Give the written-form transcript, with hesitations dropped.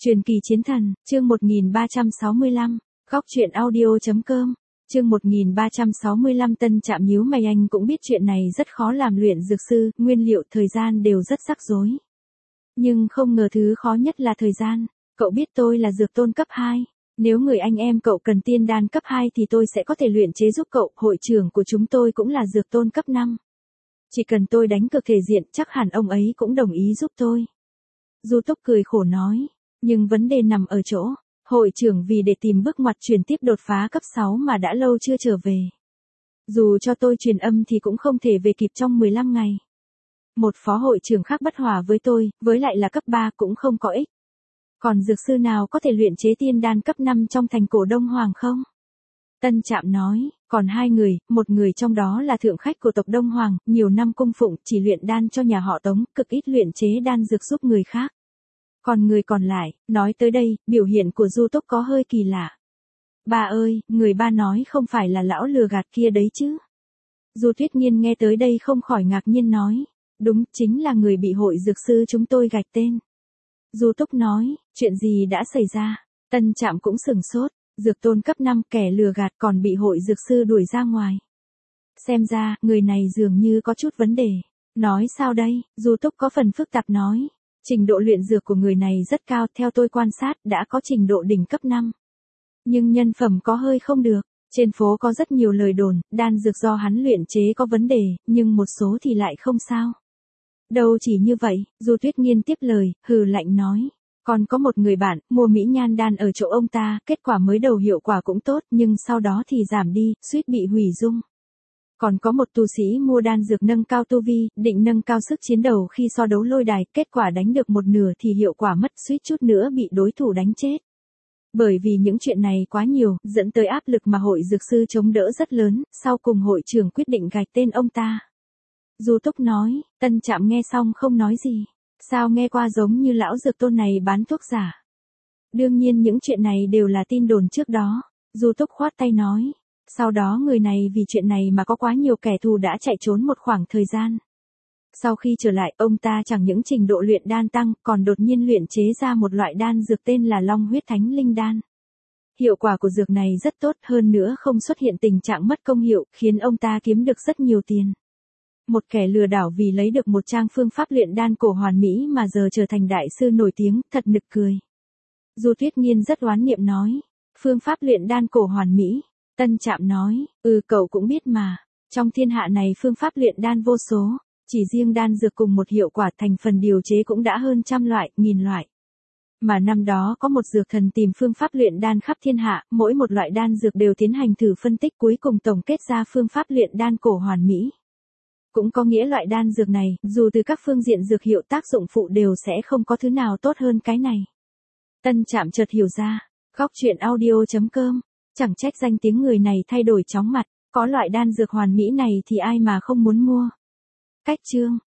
Truyền kỳ chiến thần, chương 1365, góc truyện audio.com, chương 1365 Tân Trạm nhíu mày, anh cũng biết chuyện này rất khó làm luyện dược sư, nguyên liệu thời gian đều rất rắc rối. Nhưng không ngờ thứ khó nhất là thời gian, cậu biết tôi là dược tôn cấp 2. Nếu người anh em cậu cần tiên đan cấp 2 thì tôi sẽ có thể luyện chế giúp cậu, hội trưởng của chúng tôi cũng là dược tôn cấp 5. Chỉ cần tôi đánh cược thể diện chắc hẳn ông ấy cũng đồng ý giúp tôi. Du Túc cười khổ nói, nhưng vấn đề nằm ở chỗ, hội trưởng vì để tìm bước ngoặt chuyển tiếp đột phá cấp 6 mà đã lâu chưa trở về. Dù cho tôi truyền âm thì cũng không thể về kịp trong 15 ngày. Một phó hội trưởng khác bất hòa với tôi, với lại là cấp 3 cũng không có ích. Còn dược sư nào có thể luyện chế tiên đan cấp 5 trong thành cổ Đông Hoàng không? Tân Trạm nói, còn 2 người, một người trong đó là thượng khách của tộc Đông Hoàng, nhiều năm cung phụng, chỉ luyện đan cho nhà họ Tống, cực ít luyện chế đan dược giúp người khác. Còn người còn lại, nói tới đây, biểu hiện của Du Túc có hơi kỳ lạ. Ba ơi, người ba nói không phải là lão lừa gạt kia đấy chứ? Du Tuyết Nghiên nghe tới đây không khỏi ngạc nhiên nói, đúng, chính là người bị hội dược sư chúng tôi gạch tên. Du Túc nói, chuyện gì đã xảy ra? Tân Trạm cũng sừng sốt, dược tôn cấp 5 kẻ lừa gạt còn bị hội dược sư đuổi ra ngoài. Xem ra, người này dường như có chút vấn đề. Nói sao đây? Du Túc có phần phức tạp nói. Trình độ luyện dược của người này rất cao, theo tôi quan sát đã có trình độ đỉnh cấp 5. Nhưng nhân phẩm có hơi không được. Trên phố có rất nhiều lời đồn, đan dược do hắn luyện chế có vấn đề, nhưng một số thì lại không sao. Đâu chỉ như vậy, Du Tuyết Nghiên tiếp lời, hừ lạnh nói. Còn có một người bạn, mua mỹ nhan đan ở chỗ ông ta, kết quả mới đầu hiệu quả cũng tốt, nhưng sau đó thì giảm đi, suýt bị hủy dung. Còn có một tu sĩ mua đan dược nâng cao tu vi, định nâng cao sức chiến đấu khi so đấu lôi đài, kết quả đánh được một nửa thì hiệu quả mất, suýt chút nữa bị đối thủ đánh chết. Bởi vì những chuyện này quá nhiều, dẫn tới áp lực mà hội dược sư chống đỡ rất lớn, sau cùng hội trưởng quyết định gạch tên ông ta. Du Túc nói, Tân Trạm nghe xong không nói gì. Sao nghe qua giống như lão dược tôn này bán thuốc giả. Đương nhiên những chuyện này đều là tin đồn trước đó. Du Túc khoát tay nói. Sau đó người này vì chuyện này mà có quá nhiều kẻ thù đã chạy trốn một khoảng thời gian. Sau khi trở lại, ông ta chẳng những trình độ luyện đan tăng, còn đột nhiên luyện chế ra một loại đan dược tên là Long Huyết Thánh Linh Đan. Hiệu quả của dược này rất tốt, hơn nữa không xuất hiện tình trạng mất công hiệu, khiến ông ta kiếm được rất nhiều tiền. Một kẻ lừa đảo vì lấy được một trang phương pháp luyện đan cổ hoàn mỹ mà giờ trở thành đại sư nổi tiếng, thật nực cười. Du Tuyết Nghiên rất oán niệm nói, phương pháp luyện đan cổ hoàn mỹ. Tân Trạm nói, cậu cũng biết mà, trong thiên hạ này phương pháp luyện đan vô số, chỉ riêng đan dược cùng một hiệu quả thành phần điều chế cũng đã hơn trăm loại, nghìn loại. Mà năm đó có một dược thần tìm phương pháp luyện đan khắp thiên hạ, mỗi một loại đan dược đều tiến hành thử phân tích cuối cùng tổng kết ra phương pháp luyện đan cổ hoàn mỹ. Cũng có nghĩa loại đan dược này, dù từ các phương diện dược hiệu tác dụng phụ đều sẽ không có thứ nào tốt hơn cái này. Tân Trạm chợt hiểu ra, góc truyện audio.com, chẳng trách danh tiếng người này thay đổi chóng mặt, có loại đan dược hoàn mỹ này thì ai mà không muốn mua. Cách chương